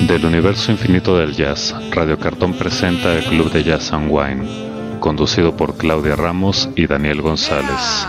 Del universo infinito del jazz, Radio Cartón presenta el Club de Jazz and Wine, conducido por Claudia Ramos y Daniel González.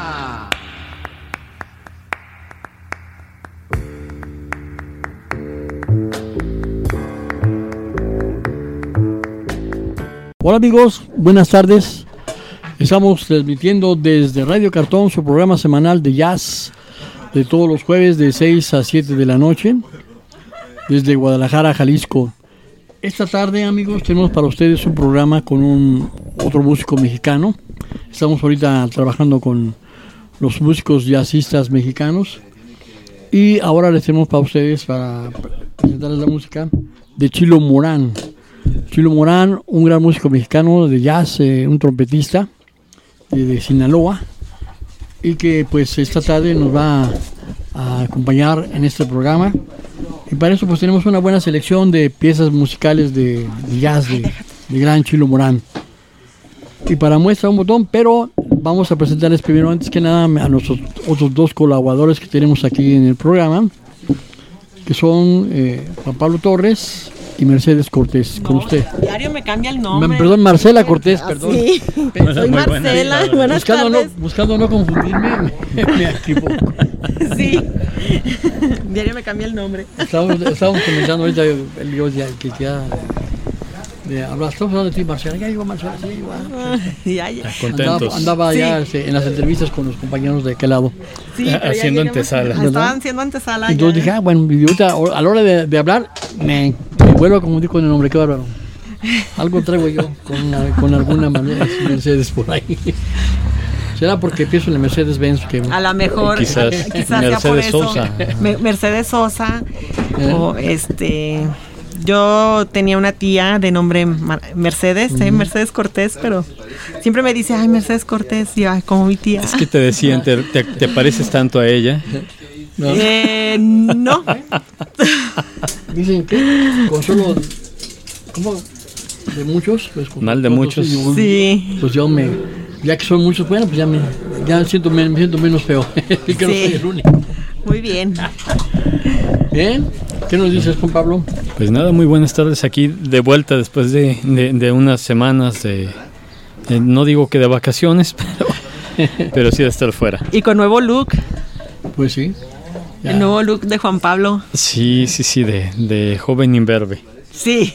Hola amigos, buenas tardes. Estamos transmitiendo desde Radio Cartón su programa semanal de jazz de todos los jueves de 6 a 7 de la noche desde Guadalajara, Jalisco. Esta tarde, amigos, tenemos para ustedes un programa con otro músico mexicano. Estamos ahorita trabajando con los músicos jazzistas mexicanos y ahora les tenemos para ustedes, para presentarles la música de Chilo Morán. Chilo Morán, un gran músico mexicano de jazz, un trompetista de Sinaloa, y que pues esta tarde nos va a acompañar en este programa. Y para eso pues tenemos una buena selección de piezas musicales de jazz de gran Chilo Morán. Y para muestra un botón, pero vamos a presentarles primero, antes que nada, a nuestros otros dos colaboradores que tenemos aquí en el programa, que son Juan Pablo Torres y Mercedes Cortés. Con usted. Diario me cambia el nombre. Perdón, Marcela Cortés, perdón. Sí, soy Marcela. Buenas tardes. Buscando no confundirme, me equivoco. Sí, diario me cambia el nombre. Estábamos comentando ahorita el lío que ya... Estamos hablando de ti, Marcela. Ya llegó Marcela, sí, igual. Ya. Contentos. Andaba sí. Ya en las entrevistas con los compañeros de aquel lado. Sí, haciendo antesala. Estaban haciendo antesala. Entonces dije, bueno, y ahorita, a la hora de hablar, me vuelvo a confundir con el nombre, qué bárbaro. Algo traigo yo con alguna manera, Mercedes por ahí. ¿Será porque pienso en la Mercedes-Benz? Que... A lo mejor, quizás sea por eso. Sosa. Mercedes Sosa. O yo tenía una tía de nombre Mercedes, Mercedes Cortés, pero siempre me dice, ay, Mercedes Cortés, y ay, como mi tía. Es que te decían, ¿te pareces tanto a ella? No. Dicen que con solo, ¿cómo? De muchos, pues mal de muchos. Sí. Pues yo ya que son muchos, bueno, pues ya me siento menos feo. Y que no soy el único. Muy bien. Bien. ¿Qué nos dices, Juan Pablo? Pues nada, muy buenas tardes aquí de vuelta después de unas semanas no digo que de vacaciones, pero sí de estar fuera. Y con nuevo look. Pues sí. Ya. El nuevo look de Juan Pablo. Sí, de joven imberbe. Sí.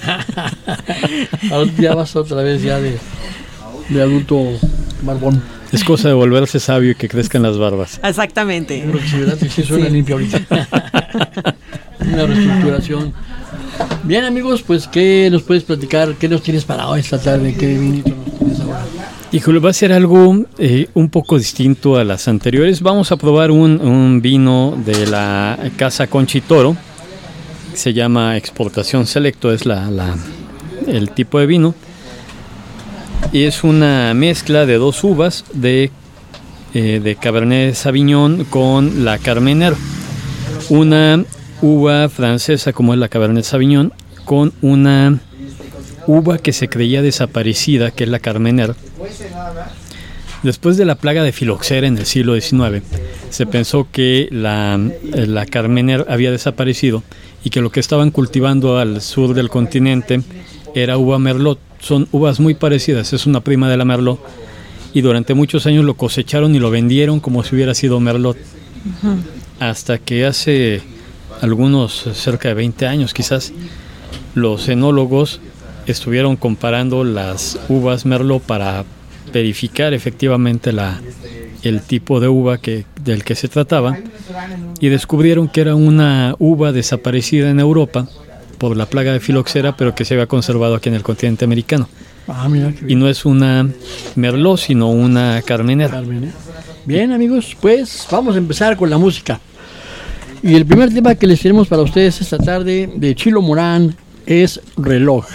Ya vas otra vez ya de adulto barbón. Es cosa de volverse sabio y que crezcan las barbas. Exactamente. Creo que sí, ¿verdad? Sí, suena limpio ahorita. Una reestructuración. Bien, amigos, pues ¿qué nos puedes platicar? ¿Qué nos tienes para hoy esta tarde? ¿Qué vinito nos tienes ahora? Híjole, va a ser algo un poco distinto a las anteriores. Vamos a probar un vino de la Casa Conchitoro. Se llama Exportación Selecto, es el tipo de vino. Y es una mezcla de dos uvas de Cabernet Sauvignon con la Carmenère. Una uva francesa como es la Cabernet Sauvignon con una uva que se creía desaparecida, que es la Carmenère. Después de la plaga de filoxera en el siglo XIX, se pensó que la Carmenère había desaparecido y que lo que estaban cultivando al sur del continente era uva Merlot. Son uvas muy parecidas, es una prima de la Merlot, y durante muchos años lo cosecharon y lo vendieron como si hubiera sido Merlot. Uh-huh. Hasta que hace cerca de 20 años quizás, los enólogos estuvieron comparando las uvas Merlot para verificar efectivamente el tipo de uva del que se trataba, y descubrieron que era una uva desaparecida en Europa por la plaga de filoxera, pero que se había conservado aquí en el continente americano. Mira, y no es una Merlot, sino una Carmenère. Bien, amigos, pues vamos a empezar con la música. Y el primer tema que les tenemos para ustedes esta tarde de Chilo Morán es Reloj.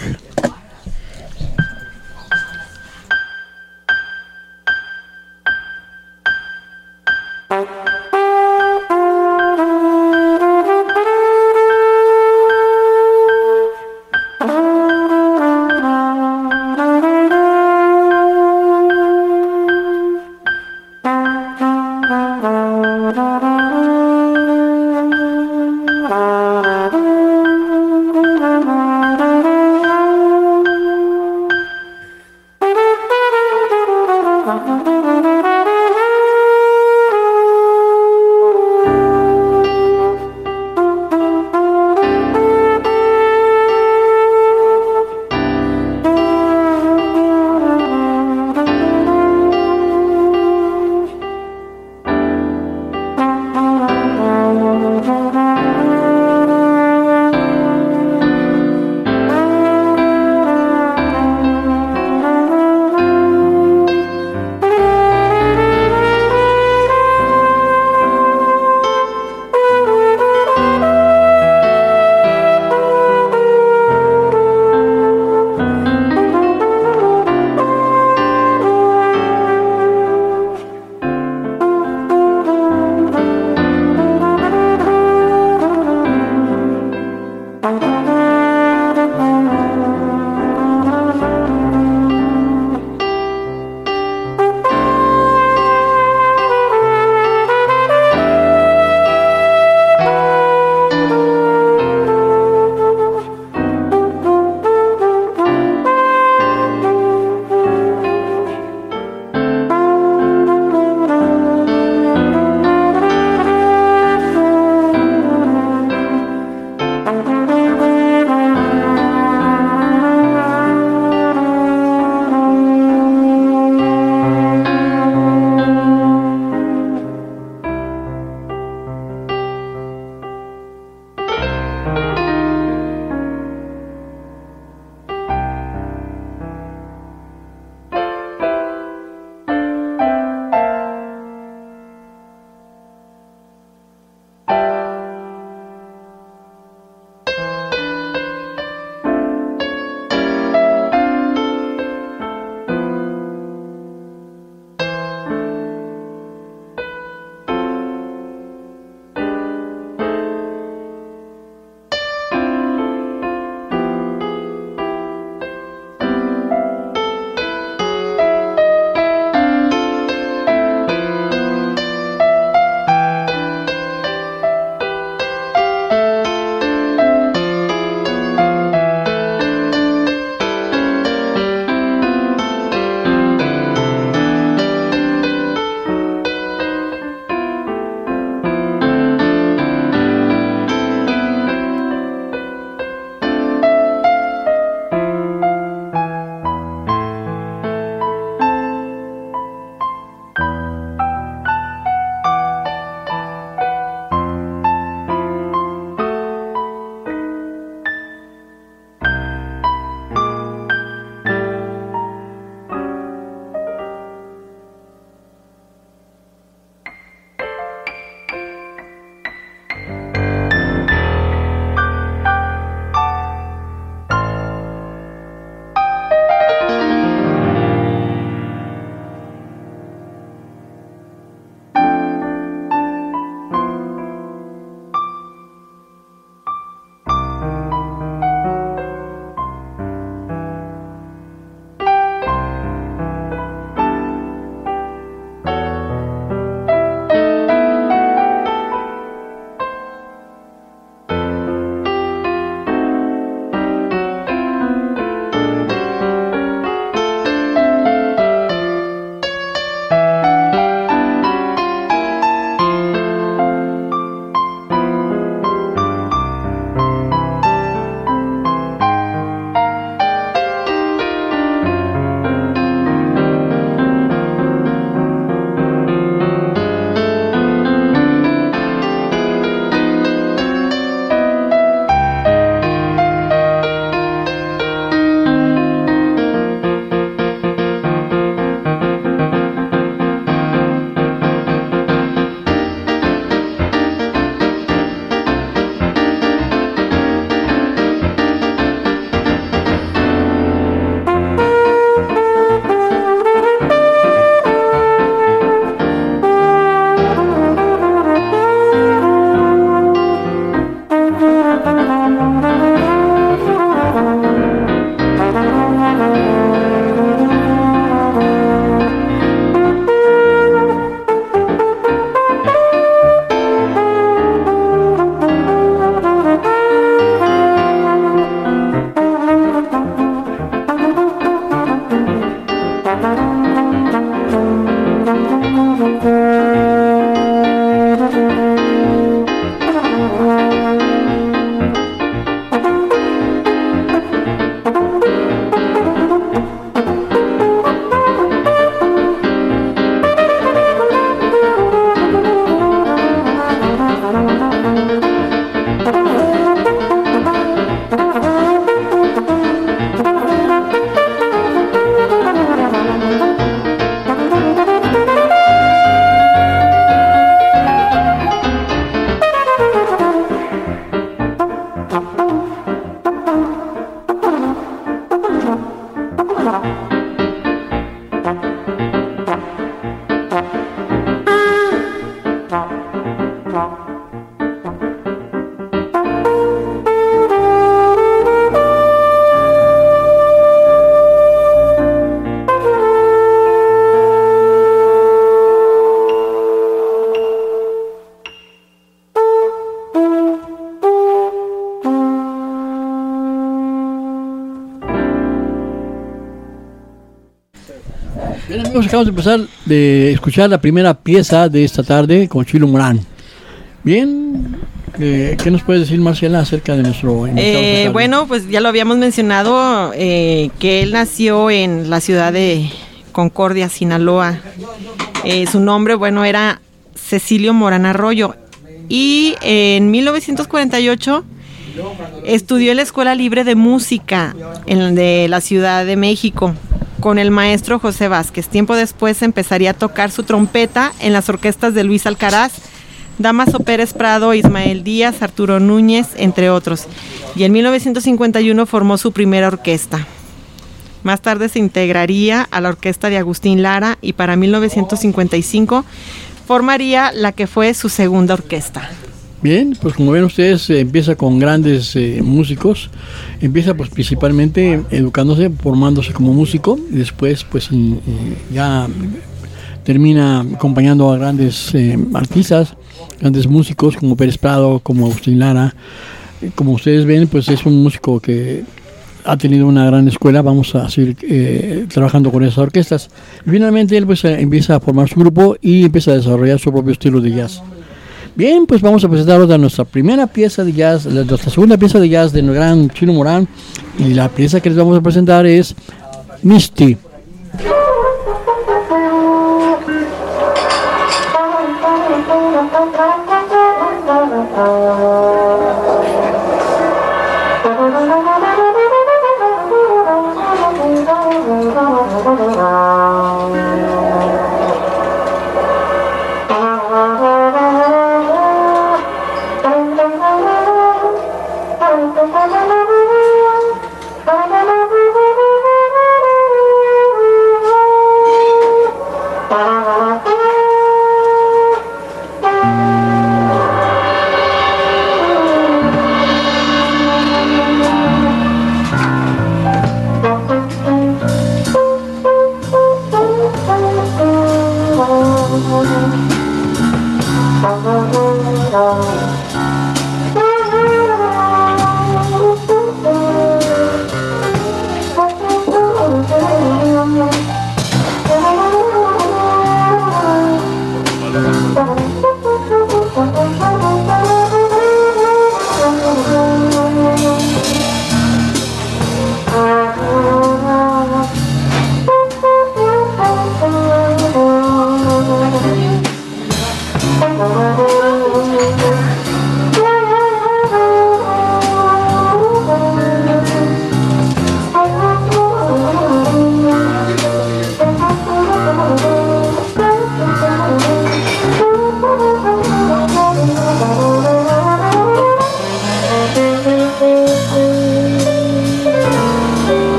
Bien, amigos, acabamos de empezar de escuchar la primera pieza de esta tarde con Chilo Morán. Bien, ¿qué nos puedes decir, Marcela, acerca de nuestro invitado? Bueno, pues ya lo habíamos mencionado, que él nació en la ciudad de Concordia, Sinaloa. Su nombre, bueno, era Cecilio Morán Arroyo. Y en 1948 estudió en la Escuela Libre de Música de la Ciudad de México con el maestro José Vázquez. Tiempo después empezaría a tocar su trompeta en las orquestas de Luis Alcaraz, Damaso Pérez Prado, Ismael Díaz, Arturo Núñez, entre otros. Y en 1951 formó su primera orquesta. Más tarde se integraría a la orquesta de Agustín Lara y para 1955 formaría la que fue su segunda orquesta. Bien, pues como ven ustedes, empieza con grandes músicos, empieza pues principalmente educándose, formándose como músico, y después pues ya termina acompañando a grandes artistas, grandes músicos como Pérez Prado, como Agustín Lara. Como ustedes ven, pues es un músico que ha tenido una gran escuela, vamos a seguir trabajando con esas orquestas. Y finalmente él pues empieza a formar su grupo y empieza a desarrollar su propio estilo de jazz. Bien, pues vamos a presentar ahora nuestra primera pieza de jazz, nuestra segunda pieza de jazz de nuestro gran Chilo Morán, y la pieza que les vamos a presentar es Misty.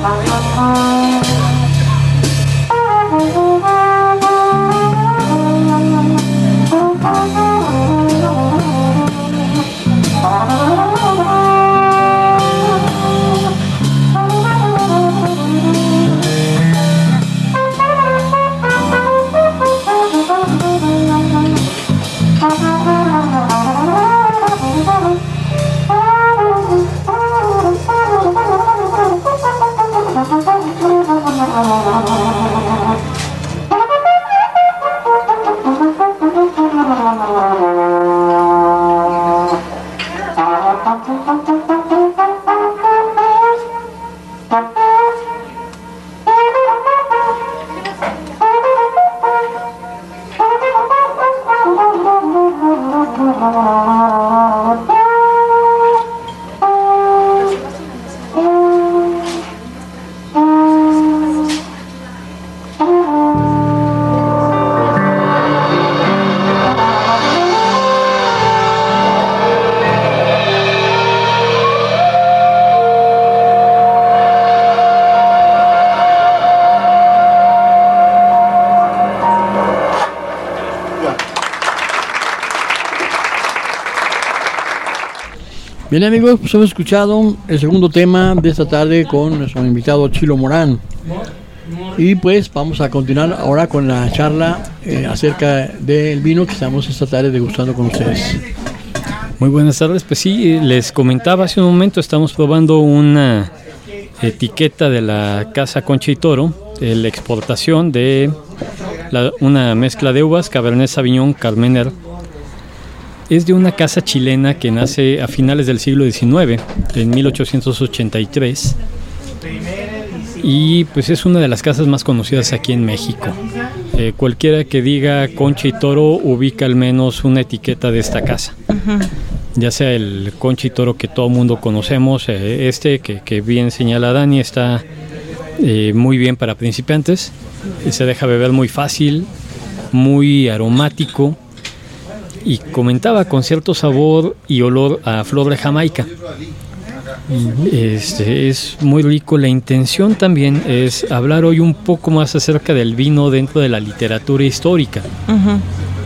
Bien, amigos, pues hemos escuchado el segundo tema de esta tarde con nuestro invitado Chilo Morán. Y pues vamos a continuar ahora con la charla acerca del vino que estamos esta tarde degustando con ustedes. Muy buenas tardes. Pues sí, les comentaba hace un momento, estamos probando una etiqueta de la Casa Concha y Toro, la exportación de una mezcla de uvas, Cabernet Sauvignon, Carmener. Es de una casa chilena que nace a finales del siglo XIX, en 1883, y pues es una de las casas más conocidas aquí en México. Cualquiera que diga Concha y Toro ubica al menos una etiqueta de esta casa. Uh-huh. Ya sea el Concha y Toro que todo mundo conocemos, que bien señala Dani, está muy bien para principiantes, se deja beber muy fácil, muy aromático, y comentaba con cierto sabor y olor a flor de Jamaica. Es muy rico. La intención también es hablar hoy un poco más acerca del vino dentro de la literatura histórica. Uh-huh.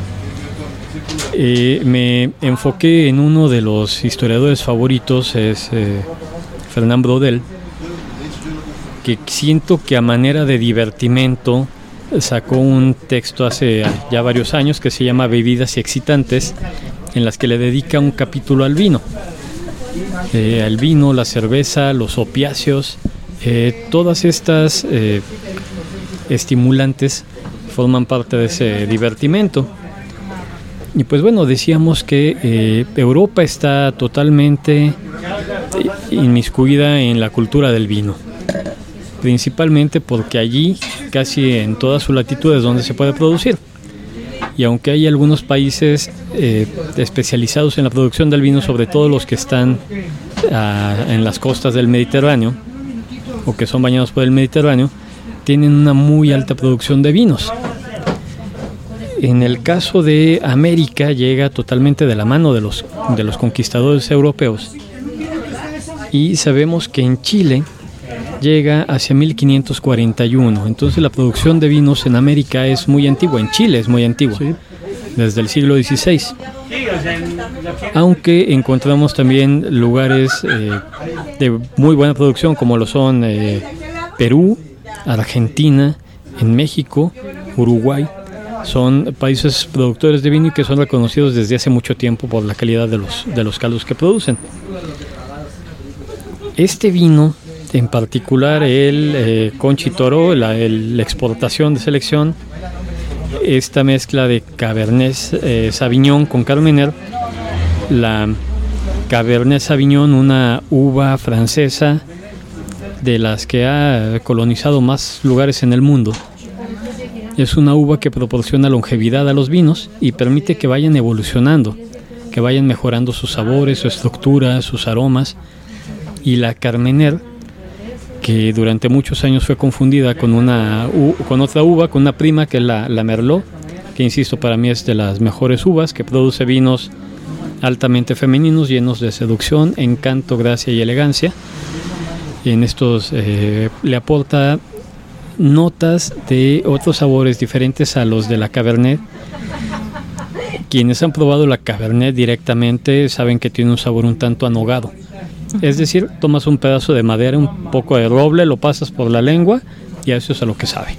Me enfoqué en uno de los historiadores favoritos, es Fernand Braudel, que siento que a manera de divertimento sacó un texto hace ya varios años que se llama Bebidas y Excitantes, en las que le dedica un capítulo al vino. Al vino, la cerveza, los opiáceos, todas estas estimulantes forman parte de ese divertimento. Y pues bueno, decíamos que Europa está totalmente inmiscuida en la cultura del vino, principalmente porque allí casi en todas sus latitudes donde se puede producir. Y aunque hay algunos países especializados en la producción del vino, sobre todo los que están en las costas del Mediterráneo o que son bañados por el Mediterráneo, tienen una muy alta producción de vinos. En el caso de América llega totalmente de la mano de los conquistadores europeos, y sabemos que en Chile llega hacia 1541. Entonces la producción de vinos en América es muy antigua, en Chile es muy antigua, sí, desde el siglo XVI. Aunque encontramos también lugares de muy buena producción, como lo son Perú, Argentina, en México, Uruguay. Son países productores de vino y que son reconocidos desde hace mucho tiempo por la calidad de los caldos que producen. Este vino, en particular el Concha y Toro, la exportación de selección, esta mezcla de Cabernet Sauvignon con Carmener, la Cabernet Sauvignon, una uva francesa de las que ha colonizado más lugares en el mundo. Es una uva que proporciona longevidad a los vinos y permite que vayan evolucionando, que vayan mejorando sus sabores, su estructura, sus aromas. Y la Carmener, que durante muchos años fue confundida con otra uva, con una prima que es la Merlot, que insisto, para mí es de las mejores uvas, que produce vinos altamente femeninos, llenos de seducción, encanto, gracia y elegancia. en estos le aporta notas de otros sabores diferentes a los de la Cabernet. Quienes han probado la Cabernet directamente saben que tiene un sabor un tanto anogado. Es decir, tomas un pedazo de madera, un poco de roble, lo pasas por la lengua y eso es a lo que sabe.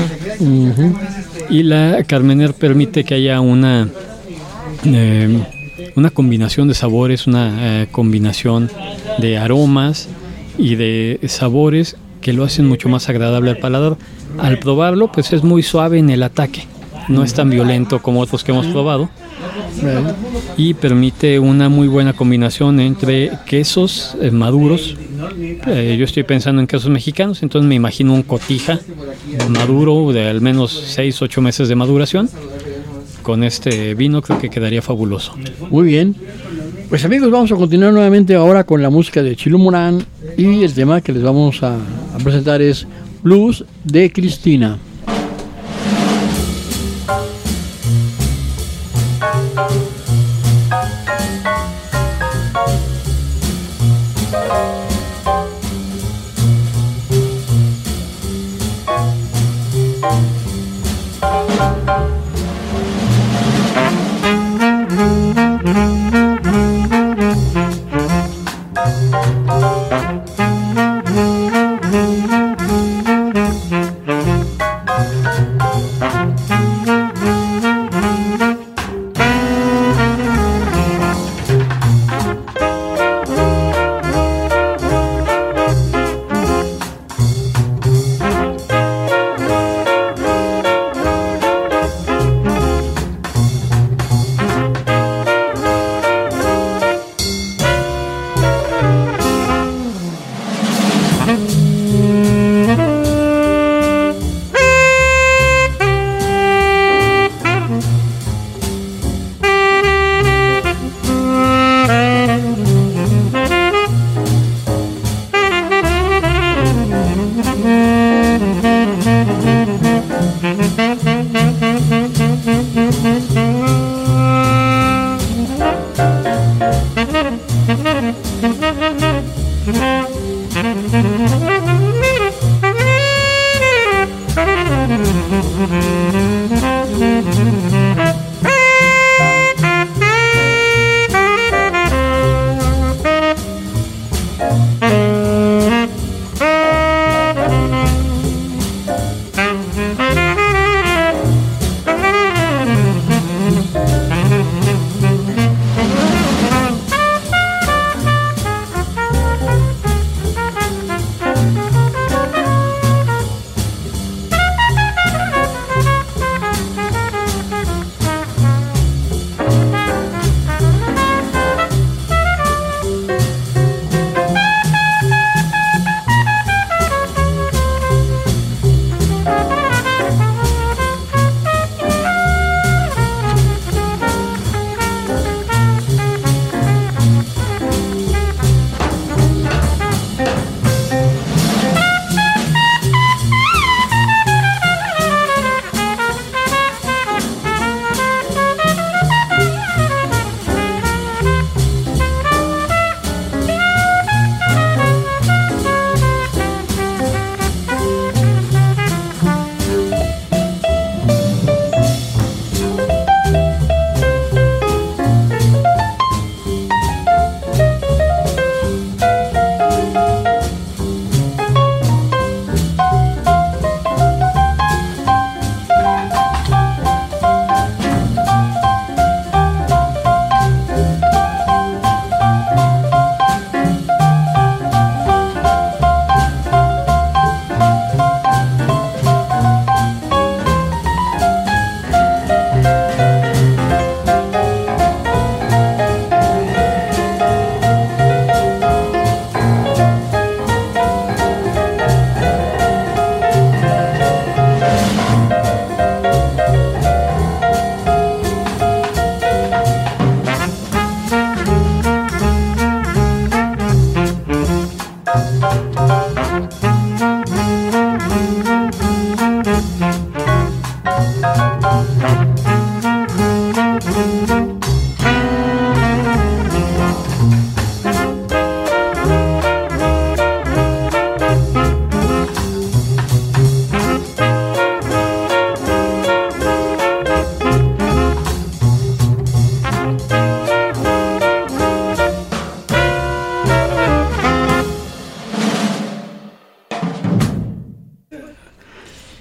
Y la Carmener permite que haya una combinación de sabores, una combinación de aromas y de sabores que lo hacen mucho más agradable al paladar. Al probarlo, pues es muy suave en el ataque, no es tan violento como otros que hemos probado, y permite una muy buena combinación entre quesos maduros. Yo estoy pensando en quesos mexicanos, entonces me imagino un cotija maduro de al menos 6-8 meses de maduración. Con este vino creo que quedaría fabuloso. Muy bien. Pues amigos, vamos a continuar nuevamente ahora con la música de Chilo Morán, y el tema que les vamos a presentar es Blues de Cristina.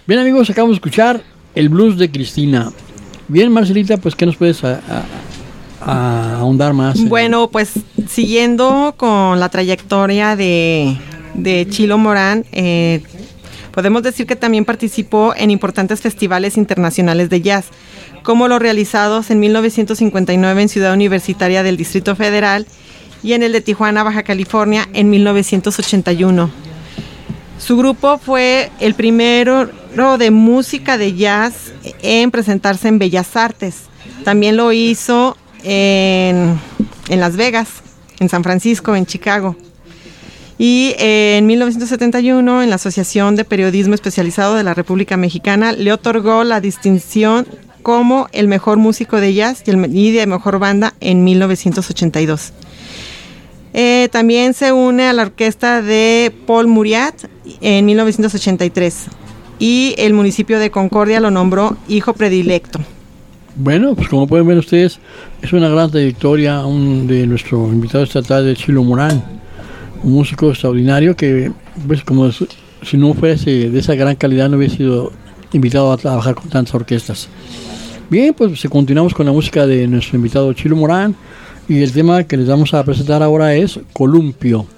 Bien, amigos, acabamos de escuchar el blues de Cristina. Bien, Marcelita, pues, ¿qué nos puedes ahondar más? Bueno, pues, siguiendo con la trayectoria de Chilo Morán, podemos decir que también participó en importantes festivales internacionales de jazz, como los realizados en 1959 en Ciudad Universitaria del Distrito Federal y en el de Tijuana, Baja California, en 1981. Su grupo fue el primero de música de jazz en presentarse en Bellas Artes. También lo hizo en Las Vegas, en San Francisco, en Chicago. Y en 1971, en la Asociación de Periodismo Especializado de la República Mexicana, le otorgó la distinción como el mejor músico de jazz y de mejor banda en 1982. También se une a la orquesta de Paul Muriat en 1983 y el municipio de Concordia lo nombró hijo predilecto. Bueno, pues como pueden ver ustedes, es una gran trayectoria de nuestro invitado estatal de Chilo Morán, un músico extraordinario que, pues, como si no fuese de esa gran calidad no hubiera sido invitado a trabajar con tantas orquestas. Bien, pues continuamos con la música de nuestro invitado Chilo Morán y el tema que les vamos a presentar ahora es Columpio.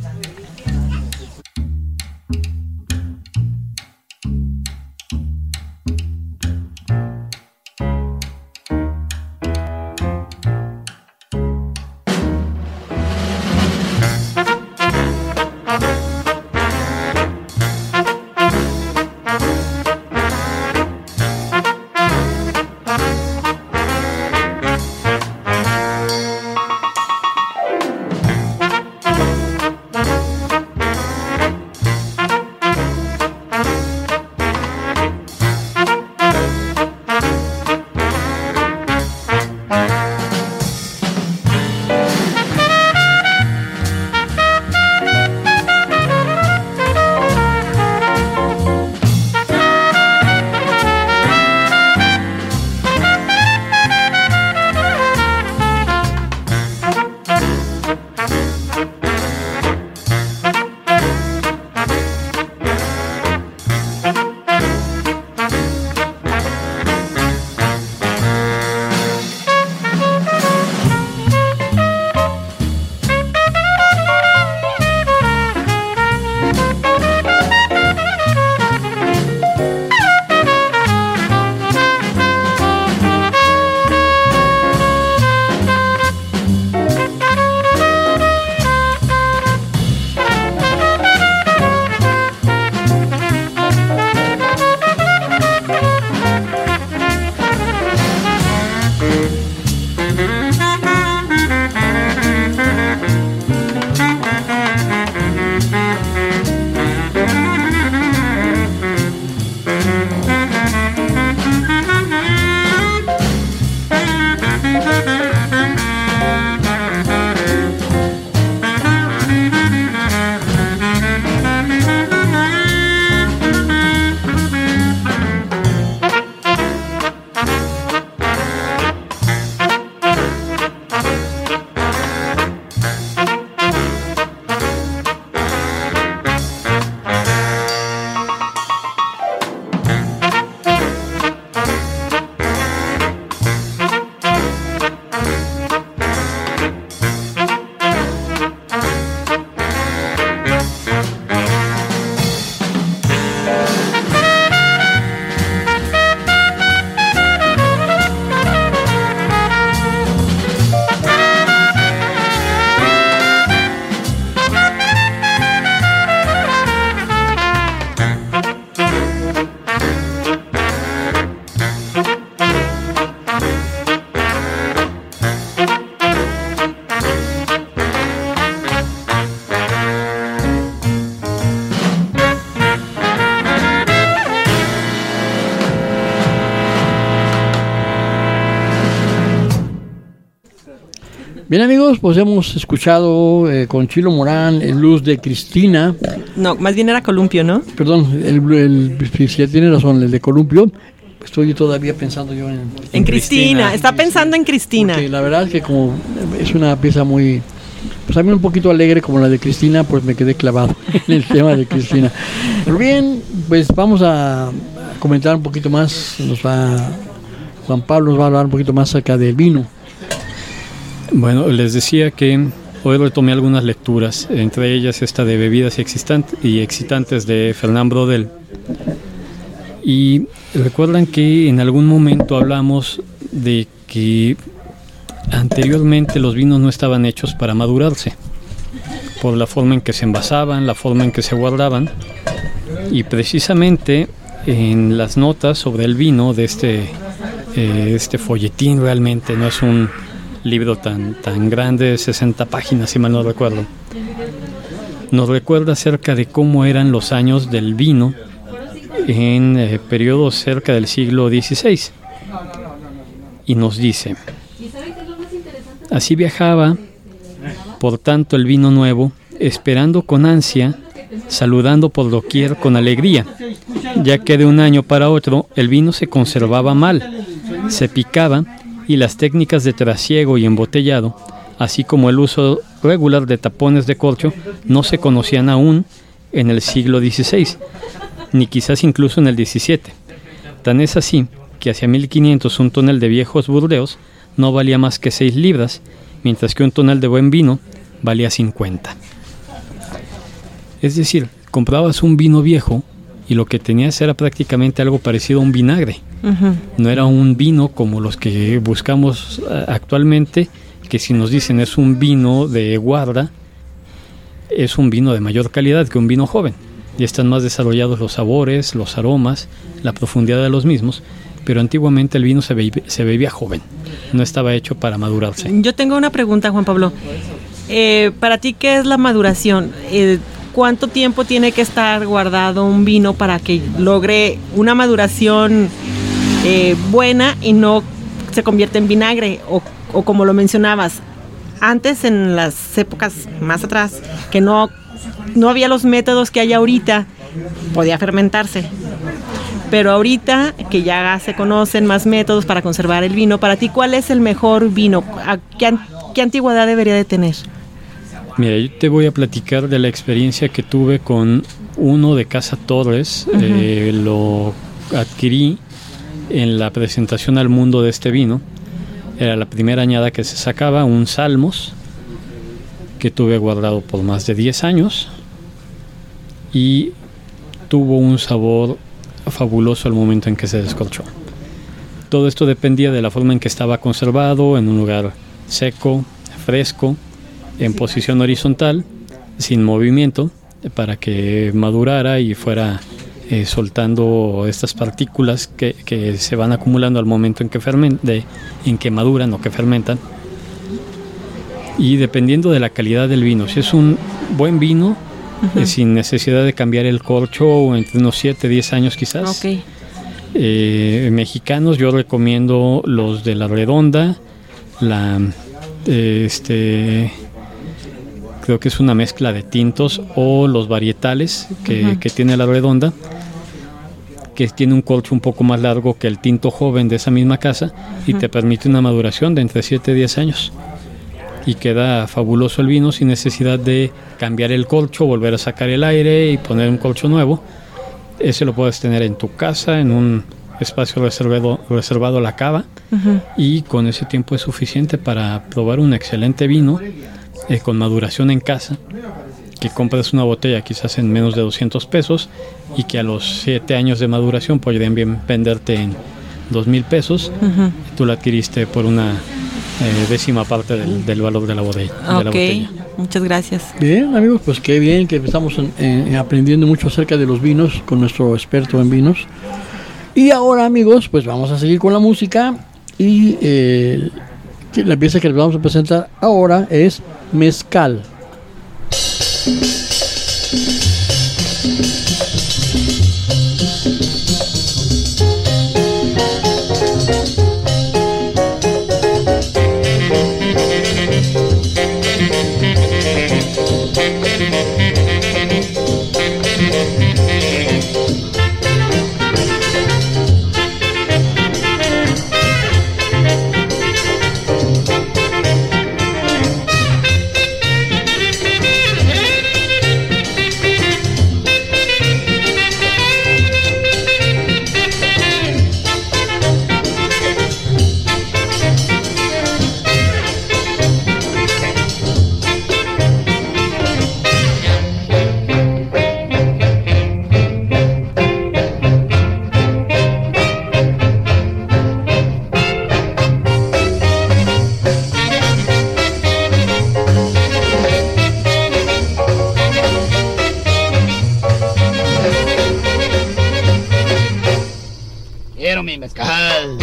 Bien, amigos, pues hemos escuchado con Chilo Morán el blues de Cristina. No, más bien era Columpio, ¿no? Perdón, si tiene razón, el de Columpio. Estoy todavía pensando yo en Cristina. Está pensando en Cristina. Porque la verdad es que como es una pieza muy pues también un poquito alegre como la de Cristina, pues me quedé clavado en el tema de Cristina. Pero bien, pues vamos a comentar un poquito más. Juan Pablo nos va a hablar un poquito más acerca del vino. Bueno, les decía que hoy retomé algunas lecturas, entre ellas esta de Bebidas y Excitantes de Fernand Braudel. Y recuerdan que en algún momento hablamos de que anteriormente los vinos no estaban hechos para madurarse, por la forma en que se envasaban, la forma en que se guardaban, y precisamente en las notas sobre el vino de este folletín, realmente no es un libro tan grande, 60 páginas si mal no recuerdo, nos recuerda acerca de cómo eran los años del vino en periodos cerca del siglo XVI, y nos dice: así viajaba, por tanto, el vino nuevo, esperando con ansia, saludando por doquier con alegría, ya que de un año para otro el vino se conservaba mal, se picaba, y las técnicas de trasiego y embotellado, así como el uso regular de tapones de corcho, no se conocían aún en el siglo XVI, ni quizás incluso en el XVII. Tan es así que hacia 1500 un tonel de viejos Burdeos no valía más que 6 libras, mientras que un tonel de buen vino valía 50. Es decir, comprabas un vino viejo y lo que tenías era prácticamente algo parecido a un vinagre. No era un vino como los que buscamos actualmente, que si nos dicen es un vino de guarda, es un vino de mayor calidad que un vino joven. Ya están más desarrollados los sabores, los aromas, la profundidad de los mismos, pero antiguamente el vino se bebía joven, no estaba hecho para madurarse. Yo tengo una pregunta, Juan Pablo. Para ti, ¿qué es la maduración? ¿Cuánto tiempo tiene que estar guardado un vino para que logre una maduración buena y no se convierta en vinagre? O como lo mencionabas, antes, en las épocas más atrás, que no había los métodos que hay ahorita, podía fermentarse. Pero ahorita que ya se conocen más métodos para conservar el vino, para ti, ¿cuál es el mejor vino? ¿Qué antigüedad debería de tener? Mira, yo te voy a platicar de la experiencia que tuve con uno de Casa Torres. Lo adquirí en la presentación al mundo de este vino. Era la primera añada que se sacaba, un Salmos, que tuve guardado por más de 10 años y tuvo un sabor fabuloso al momento en que se descorchó. Todo esto dependía de la forma en que estaba conservado, en un lugar seco, fresco, en posición horizontal, sin movimiento, para que madurara y fuera soltando estas partículas que se van acumulando al momento en que maduran o que fermentan. Y dependiendo de la calidad del vino, si es un buen vino, sin necesidad de cambiar el corcho, entre unos 7-10 años quizás. Okay. Mexicanos, yo recomiendo los de La Redonda, creo que es una mezcla de tintos, o los varietales que tiene La Redonda, que tiene un corcho un poco más largo que el tinto joven de esa misma casa y te permite una maduración de entre 7 y 10 años. Y queda fabuloso el vino sin necesidad de cambiar el corcho, volver a sacar el aire y poner un corcho nuevo. Ese lo puedes tener en tu casa, en un espacio reservado a la cava, y con ese tiempo es suficiente para probar un excelente vino con maduración en casa, que compras una botella quizás en menos de 200 pesos y que a los 7 años de maduración podrían bien venderte en 2,000 pesos. Tú la adquiriste por una décima parte del valor de la botella. Muchas gracias. Bien, amigos, pues qué bien que estamos aprendiendo mucho acerca de los vinos con nuestro experto en vinos. Y ahora, amigos, pues vamos a seguir con la música, y la pieza que les vamos a presentar ahora es Mezcal. mi mezcal.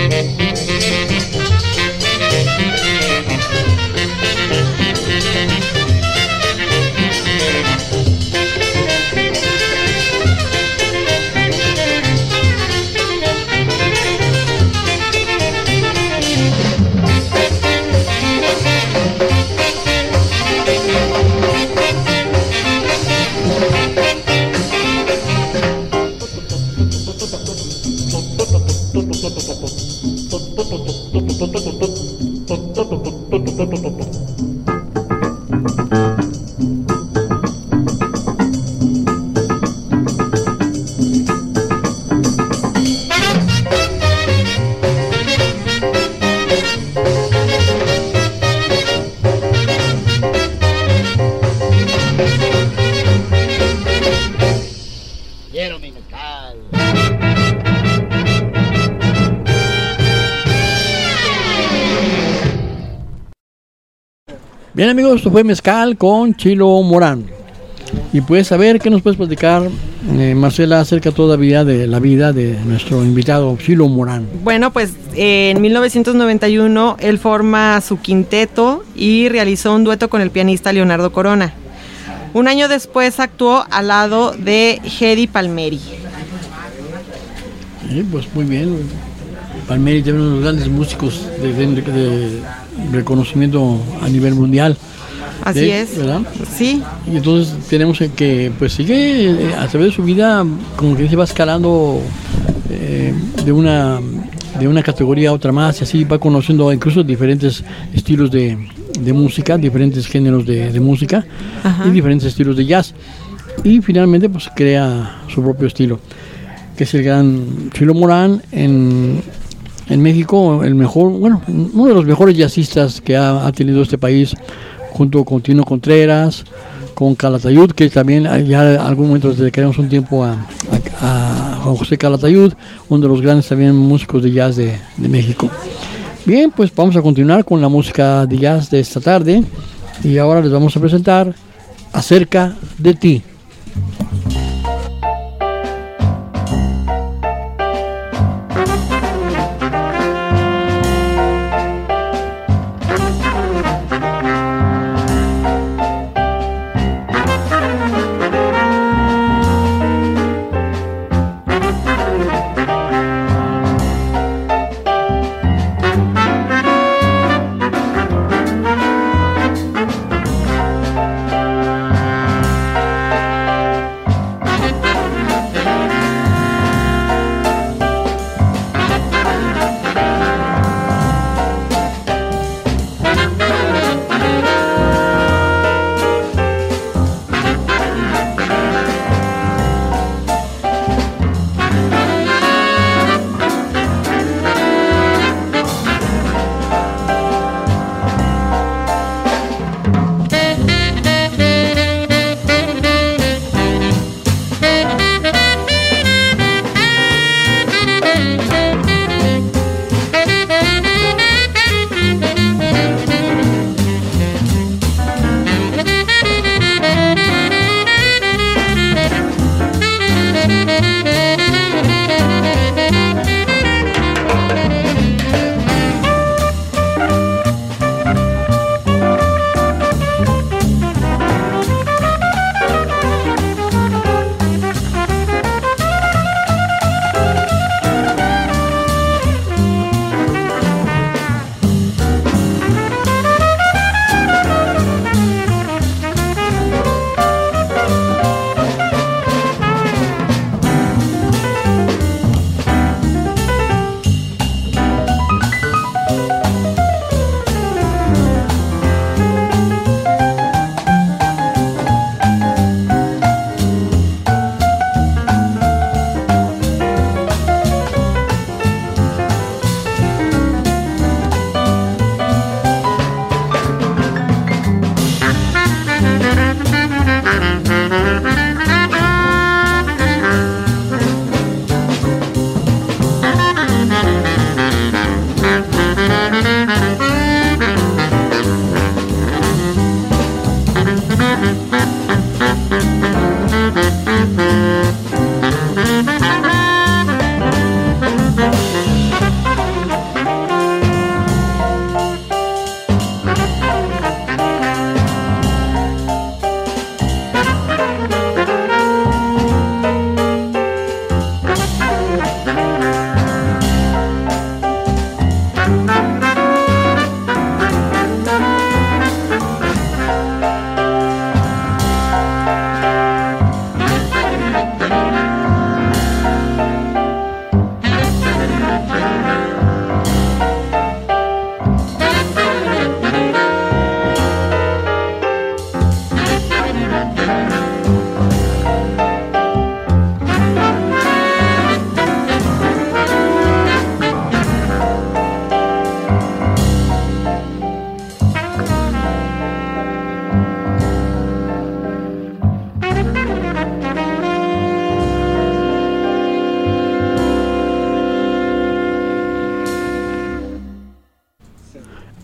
Quiero mi mezcal. Bien amigos, esto fue Mezcal con Chilo Morán. Y puedes saber qué nos puedes platicar, Marcela, acerca todavía de la vida de nuestro invitado Chilo Morán. Bueno, pues en 1991 él forma su quinteto y realizó un dueto con el pianista Leonardo Corona. Un año después actuó al lado de Hedy Palmieri. Pues muy bien. Palmieri es uno de los grandes músicos de reconocimiento a nivel mundial. Así es, ¿verdad? Sí. Y entonces tenemos que pues sigue a través de su vida, como que se va escalando de una categoría a otra más, y así va conociendo incluso diferentes estilos de música, diferentes géneros de música. Ajá. Y diferentes estilos de jazz. Y finalmente pues crea su propio estilo, que es el gran Chilo Morán. En México, uno de los mejores jazzistas que ha tenido este país, junto con Tino Contreras, con Calatayud, que también ya algún momento le queremos un tiempo a Juan José Calatayud, uno de los grandes también músicos de jazz de México. Bien, pues vamos a continuar con la música de jazz de esta tarde, y ahora les vamos a presentar Acerca de ti.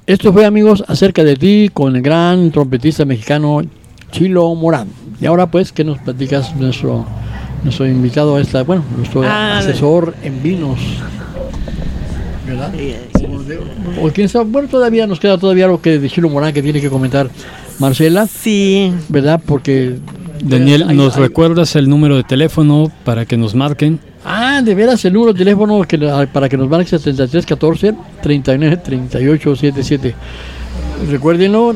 Esto fue, amigos, Acerca de ti con el gran trompetista mexicano Chilo Morán. Y ahora pues, ¿qué nos platicas nuestro invitado a esta, bueno, nuestro asesor en vinos? ¿Verdad? O quién sabe, bueno, todavía nos queda algo que de Chilo Morán que tiene que comentar Marcela. Sí. ¿Verdad? Porque Daniel, ¿nos recuerdas el número de teléfono para que nos marquen? De veras, el número de teléfono para que nos marquen es 3314-393877. Recuérdenlo,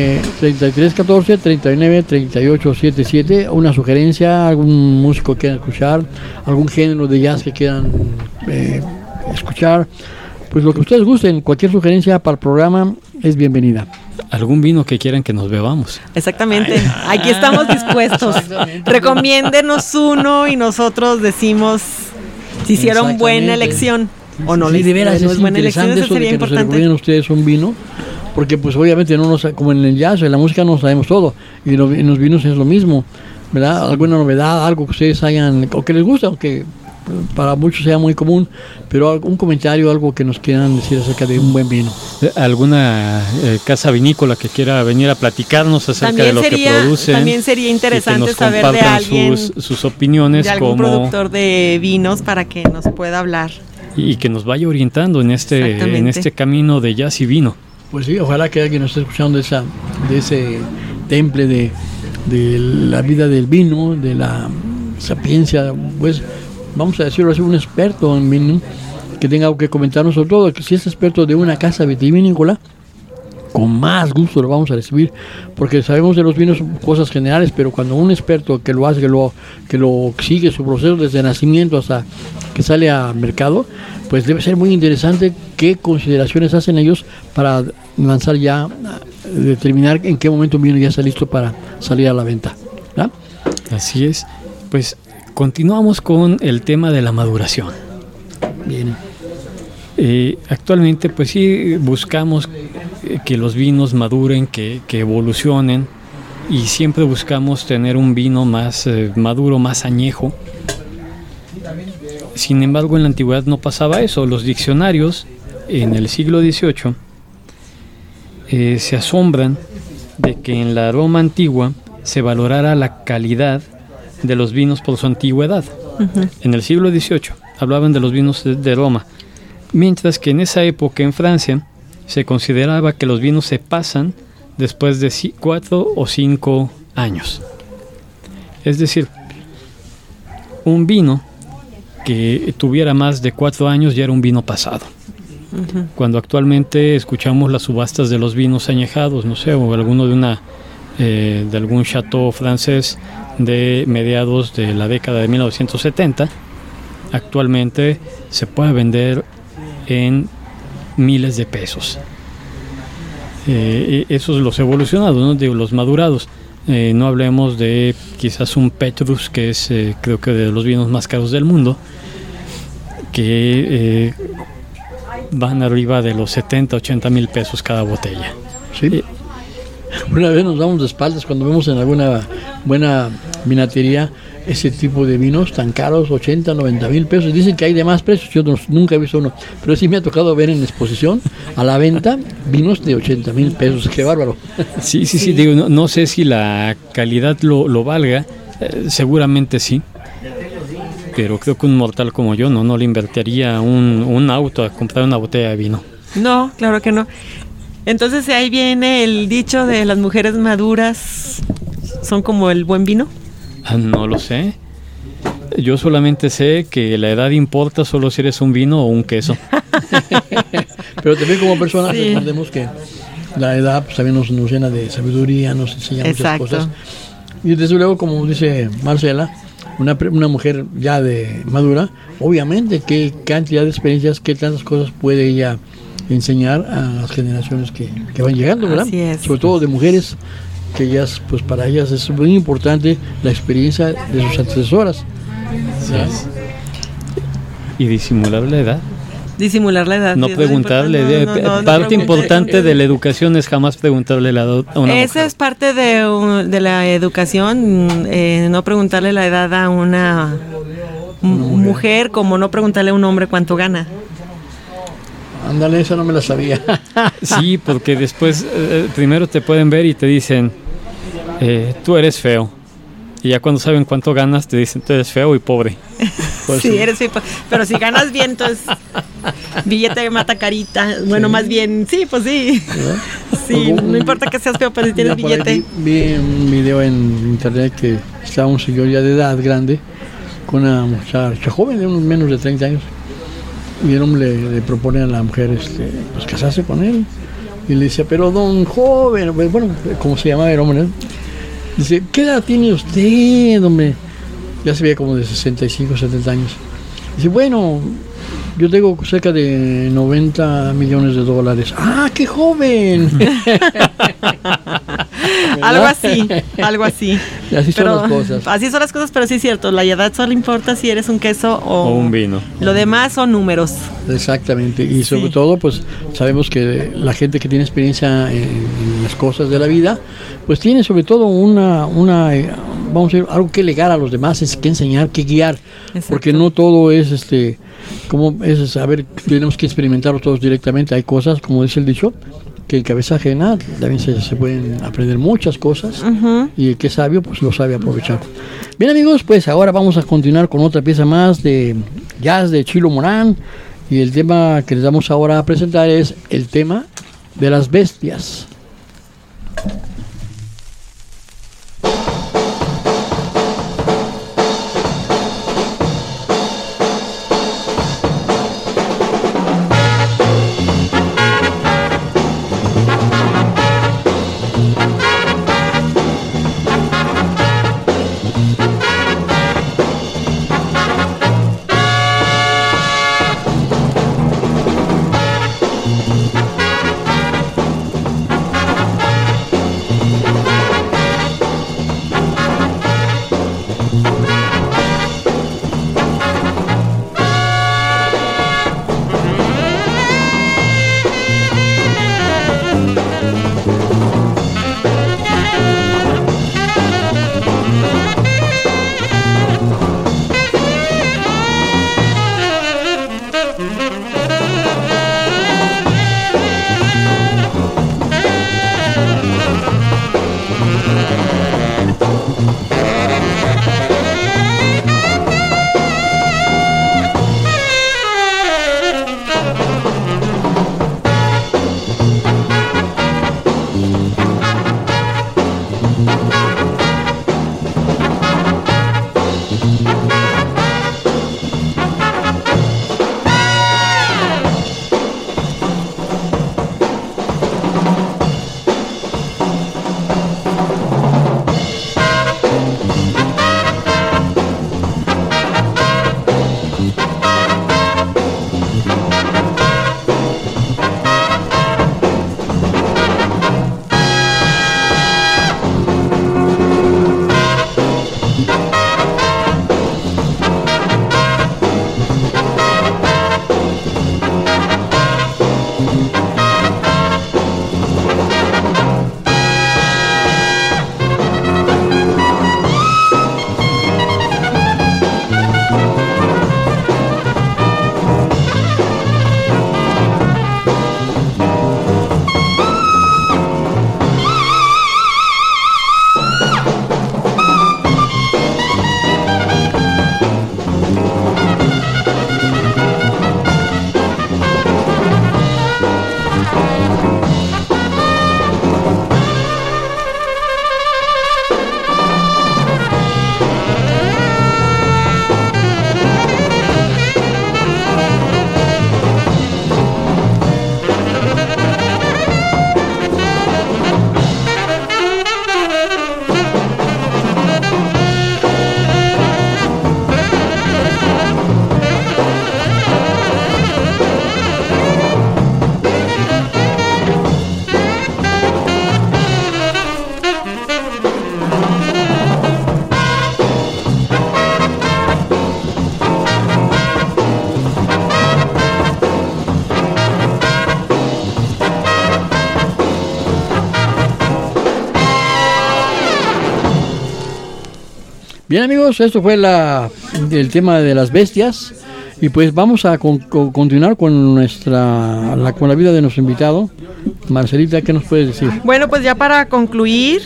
3314-393877. Una sugerencia, algún músico que quieran escuchar, algún género de jazz que quieran escuchar, pues lo que ustedes gusten, cualquier sugerencia para el programa es bienvenida. ¿Algún vino que quieran que nos bebamos? Exactamente, aquí estamos dispuestos. Recomiéndenos uno y nosotros decimos si hicieron buena elección o no. Sí, de veras no es buena elección, interesante eso eso de sería que nos importante. recomienden ustedes un vino, porque pues obviamente no nos, como en el jazz, en la música no sabemos todo, y en los vinos es lo mismo, ¿verdad? Alguna novedad, algo que ustedes hayan, o que les gusta, aunque para muchos sea muy común, pero algún comentario, algo que nos quieran decir acerca de un buen vino. ¿Alguna casa vinícola que quiera venir a platicarnos acerca También de lo que producen? También sería interesante y que nos saber de compartan alguien, sus opiniones, de algún como, productor de vinos para que nos pueda hablar. y que nos vaya orientando en este camino de jazz y vino. Pues sí, ojalá que alguien nos esté escuchando de ese temple de la vida del vino, de la sapiencia, pues vamos a decirlo así, un experto en vino que tenga algo que comentarnos, sobre todo que si es experto de una casa vitivinícola, con más gusto lo vamos a recibir, porque sabemos de los vinos cosas generales, pero cuando un experto que lo hace, que lo sigue su proceso desde nacimiento hasta que sale al mercado, pues debe ser muy interesante qué consideraciones hacen ellos para lanzar ya, determinar en qué momento un vino ya está listo para salir a la venta, ¿verdad? Así es. Pues continuamos con el tema de la maduración. Bien. Actualmente pues sí buscamos que los vinos maduren, que evolucionen, y siempre buscamos tener un vino más maduro, más añejo. Sin embargo, en la antigüedad no pasaba eso. Los diccionarios en el siglo XVIII se asombran de que en la Roma antigua se valorara la calidad de los vinos por su antigüedad. Uh-huh. En el siglo XVIII hablaban de los vinos de Roma, mientras que en esa época en Francia se consideraba que los vinos se pasan después de 4 o 5 años. Es decir, un vino que tuviera más de 4 años ya era un vino pasado. Uh-huh. Cuando actualmente escuchamos las subastas de los vinos añejados, no sé, o alguno de algún chateau francés de mediados de la década de 1970, actualmente se puede vender en miles de pesos. Esos los evolucionados, ¿no? Digo, los madurados. No hablemos de quizás un Petrus, que es creo que de los vinos más caros del mundo, que van arriba de los 70-80 mil pesos cada botella. Sí. Una vez nos damos de espaldas cuando vemos en alguna buena vinatería ese tipo de vinos tan caros, 80-90 mil pesos. Dicen que hay de más precios, yo nunca he visto uno, pero sí me ha tocado ver en exposición a la venta vinos de 80 mil pesos. Qué bárbaro. Sí, digo, no sé si la calidad lo valga, seguramente sí, pero creo que un mortal como yo no le invertiría un auto a comprar una botella de vino. No, claro que no. Entonces ahí viene el dicho de las mujeres maduras son como el buen vino. No lo sé. Yo solamente sé que la edad importa solo si eres un vino o un queso. Pero también como personas Sí. recordemos que la edad pues, también nos llena de sabiduría, nos enseña Exacto. muchas cosas. Y desde luego, como dice Marcela, una mujer ya de madura, obviamente qué cantidad de experiencias, qué tantas cosas puede ella enseñar a las generaciones que van llegando, ¿verdad? Así es. Sobre todo de mujeres, que ellas, pues para ellas es muy importante la experiencia de sus antecesoras. ¿Verdad? Y disimular la edad. Disimular la edad. No sí, es preguntarle. muy importante. No Parte pregunte. importante de la educación es jamás preguntarle la edad a una Esa mujer. es parte de la educación, no preguntarle la edad a una mujer como no preguntarle a un hombre cuánto gana. Ándale, esa no me la sabía. Sí, porque después primero te pueden ver y te dicen, tú eres feo. Y ya cuando saben cuánto ganas, te dicen, tú eres feo y pobre. Pues sí, sí. eres feo. Pero si ganas bien, entonces billete mata carita. Bueno, Sí. más bien, sí, pues sí. ¿verdad? Sí, no importa que seas feo, pero si tienes Mira, por ahí billete. vi un video en internet que estaba un señor ya de edad grande con una muchacha joven de unos menos de 30 años. Y el hombre le propone a la mujer pues casarse con él. Y le dice, pero don joven, bueno, como se llamaba el hombre, ¿no? Dice, ¿qué edad tiene usted, hombre? Ya se veía como de 65, 70 años. Dice, bueno, yo tengo cerca de 90 millones de dólares. ¡Ah, qué joven! Algo así, algo así. Y así son Pero las cosas. así son las cosas, pero sí es cierto, la edad solo importa si eres un queso O un vino. Lo demás son números. Exactamente, y sobre Sí. todo pues sabemos que la gente que tiene experiencia en las cosas de la vida, pues tiene sobre todo vamos a decir, algo que legar a los demás, es que enseñar, que guiar, Exacto. porque no todo es como es saber, tenemos que experimentarlo todos directamente, hay cosas, como dice el dicho, que en cabeza ajena también se pueden aprender muchas cosas, y el que es sabio pues lo sabe aprovechar. Bien amigos, pues ahora vamos a continuar con otra pieza más de jazz de Chilo Morán, y el tema que les vamos ahora a presentar es el tema de las bestias. Bien, amigos, esto fue el tema de las bestias. Y pues vamos a continuar con con la vida de nuestro invitado. Marcelita, ¿qué nos puedes decir? Bueno, pues ya para concluir,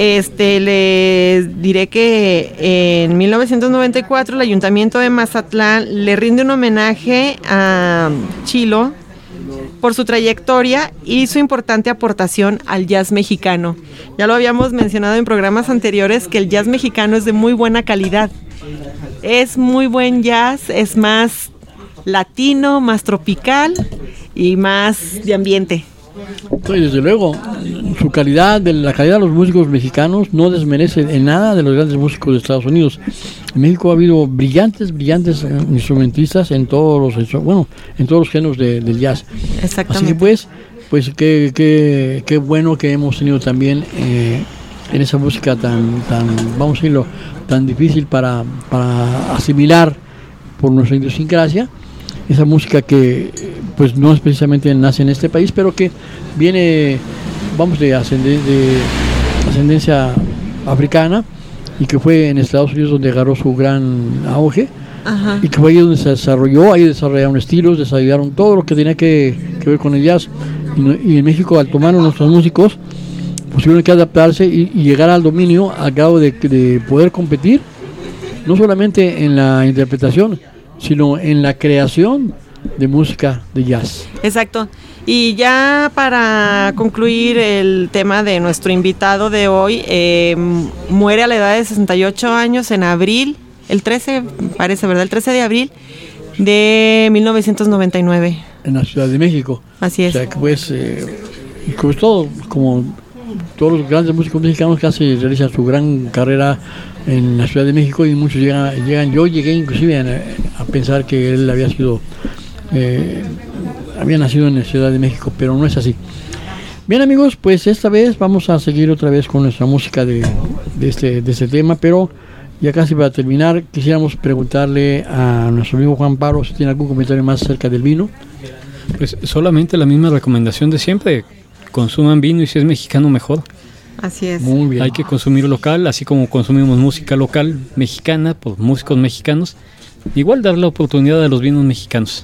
les diré que en 1994 el Ayuntamiento de Mazatlán le rinde un homenaje a Chilo por su trayectoria y su importante aportación al jazz mexicano. Ya lo habíamos mencionado en programas anteriores que el jazz mexicano es de muy buena calidad. Es muy buen jazz, es más latino, más tropical y más de ambiente. Sí, desde luego, la calidad de los músicos mexicanos no desmerece en nada de los grandes músicos de Estados Unidos. En México ha habido brillantes instrumentistas en todos los géneros del jazz. Exactamente. Así que pues qué bueno que hemos tenido también en esa música tan vamos a decirlo, tan difícil para asimilar por nuestra idiosincrasia, esa música que pues no es precisamente nace en este país, pero que viene, de ascendencia africana, y que fue en Estados Unidos donde agarró su gran auge. Ajá. Y que fue ahí donde se desarrolló, ahí desarrollaron estilos, desarrollaron todo lo que tenía que ver con el jazz, y en México, al tomar nuestros músicos, pues tuvieron que adaptarse y llegar al dominio, al grado de poder competir no solamente en la interpretación, sino en la creación de música de jazz. Exacto. Y ya para concluir el tema de nuestro invitado de hoy, muere a la edad de 68 años en abril, el 13, parece, ¿verdad? El 13 de abril de 1999. En la Ciudad de México. Así es. O sea, que pues como todos los grandes músicos mexicanos casi realizan su gran carrera en la Ciudad de México, y muchos llegan. Yo llegué inclusive a pensar que él había nacido en la Ciudad de México, pero no es así. Bien, amigos, pues esta vez vamos a seguir otra vez con nuestra música de este tema, pero ya casi para terminar quisiéramos preguntarle a nuestro amigo Juan Pablo si tiene algún comentario más acerca del vino. Pues solamente la misma recomendación de siempre: consuman vino, y si es mexicano mejor. Así es. Muy bien. Hay que consumir local, así como consumimos música local mexicana por músicos mexicanos, igual dar la oportunidad a los vinos mexicanos.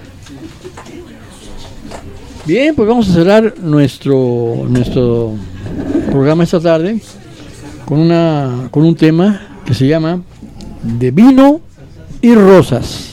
Bien, pues vamos a cerrar nuestro programa esta tarde con un tema que se llama De Vino y Rosas.